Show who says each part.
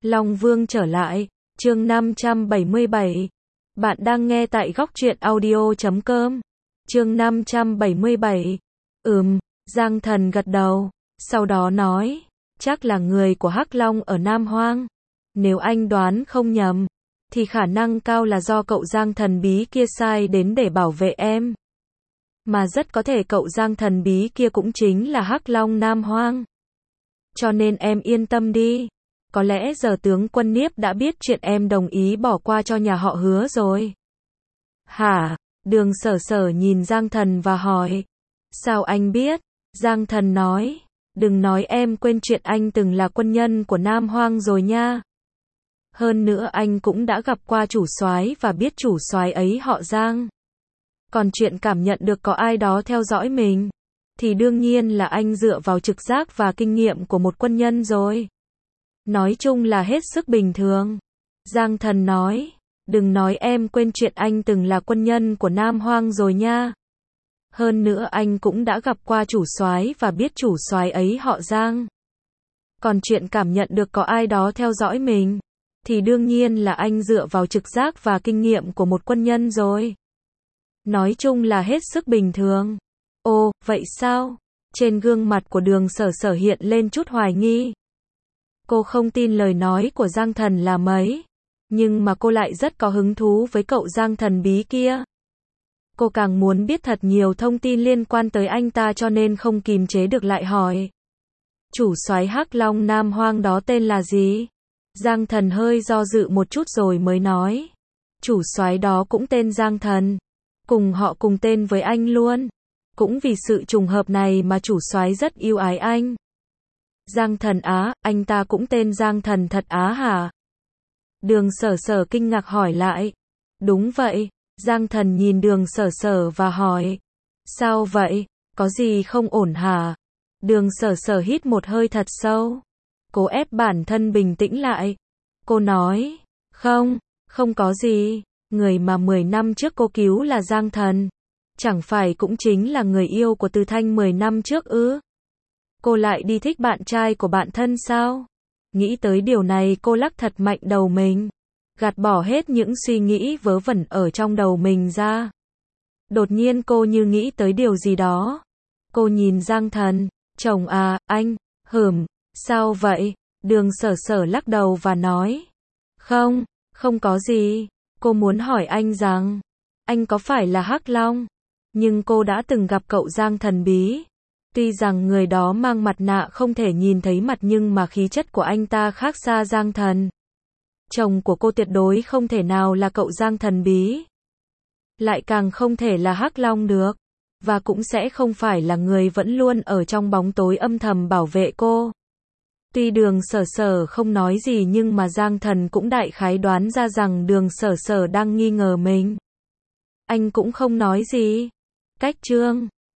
Speaker 1: Long Vương trở lại, chương 577. Bạn đang nghe tại góc truyện audio.com. Chương 577. Giang Thần gật đầu, sau đó nói, chắc là người của Hắc Long ở Nam Hoang. Nếu anh đoán không nhầm, thì khả năng cao là do cậu Giang thần bí kia sai đến để bảo vệ em. Mà rất có thể cậu Giang thần bí kia cũng chính là Hắc Long Nam Hoang. Cho nên em yên tâm đi. Có lẽ giờ tướng quân Niếp đã biết chuyện em đồng ý bỏ qua cho nhà họ Hứa rồi. Hả? Đường Sở Sở nhìn Giang Thần và hỏi. Sao anh biết? Giang Thần nói. Đừng nói em quên chuyện anh từng là quân nhân của Nam Hoang rồi nha. Hơn nữa anh cũng đã gặp qua chủ soái và biết chủ soái ấy họ Giang. Còn chuyện cảm nhận được có ai đó theo dõi mình, thì đương nhiên là anh dựa vào trực giác và kinh nghiệm của một quân nhân rồi. Nói chung là hết sức bình thường. Giang Thần nói, đừng nói em quên chuyện anh từng là quân nhân của Nam Hoang rồi nha. Hơn nữa anh cũng đã gặp qua chủ soái và biết chủ soái ấy họ Giang. Còn chuyện cảm nhận được có ai đó theo dõi mình, thì đương nhiên là anh dựa vào trực giác và kinh nghiệm của một quân nhân rồi. Nói chung là hết sức bình thường. Ồ, vậy sao? Trên gương mặt của Đường Sở Sở hiện lên chút hoài nghi. Cô không tin lời nói của Giang Thần là mấy, nhưng mà cô lại rất có hứng thú với cậu Giang thần bí kia. Cô càng muốn biết thật nhiều thông tin liên quan tới anh ta cho nên không kìm chế được lại hỏi. Chủ soái Hắc Long Nam Hoang đó tên là gì? Giang Thần hơi do dự một chút rồi mới nói. Chủ soái đó cũng tên Giang Thần. Cùng họ cùng tên với anh luôn. Cũng vì sự trùng hợp này mà chủ soái rất yêu ái anh. Giang Thần á, anh ta cũng tên Giang Thần thật á hả? Đường Sở Sở kinh ngạc hỏi lại. Đúng vậy. Giang Thần nhìn Đường Sở Sở và hỏi. Sao vậy? Có gì không ổn hả? Đường Sở Sở hít một hơi thật sâu. Cô ép bản thân bình tĩnh lại. Cô nói. Không có gì. Người mà 10 năm trước cô cứu là Giang Thần. Chẳng phải cũng chính là người yêu của Từ Thanh 10 năm trước ư? Cô lại đi thích bạn trai của bạn thân sao? Nghĩ tới điều này cô lắc thật mạnh đầu mình. Gạt bỏ hết những suy nghĩ vớ vẩn ở trong đầu mình ra. Đột nhiên cô như nghĩ tới điều gì đó. Cô nhìn Giang Thần. Chồng à, anh, sao vậy? Đường Sở Sở lắc đầu và nói. Không có gì. Cô muốn hỏi anh rằng, anh có phải là Hắc Long? Nhưng cô đã từng gặp cậu Giang thần bí. Tuy rằng người đó mang mặt nạ không thể nhìn thấy mặt nhưng mà khí chất của anh ta khác xa Giang Thần. Chồng của cô tuyệt đối không thể nào là cậu Giang thần bí. Lại càng không thể là Hắc Long được. Và cũng sẽ không phải là người vẫn luôn ở trong bóng tối âm thầm bảo vệ cô. Tuy Đường Sở Sở không nói gì nhưng mà Giang Thần cũng đại khái đoán ra rằng Đường Sở Sở đang nghi ngờ mình. Anh cũng không nói gì. Cách chương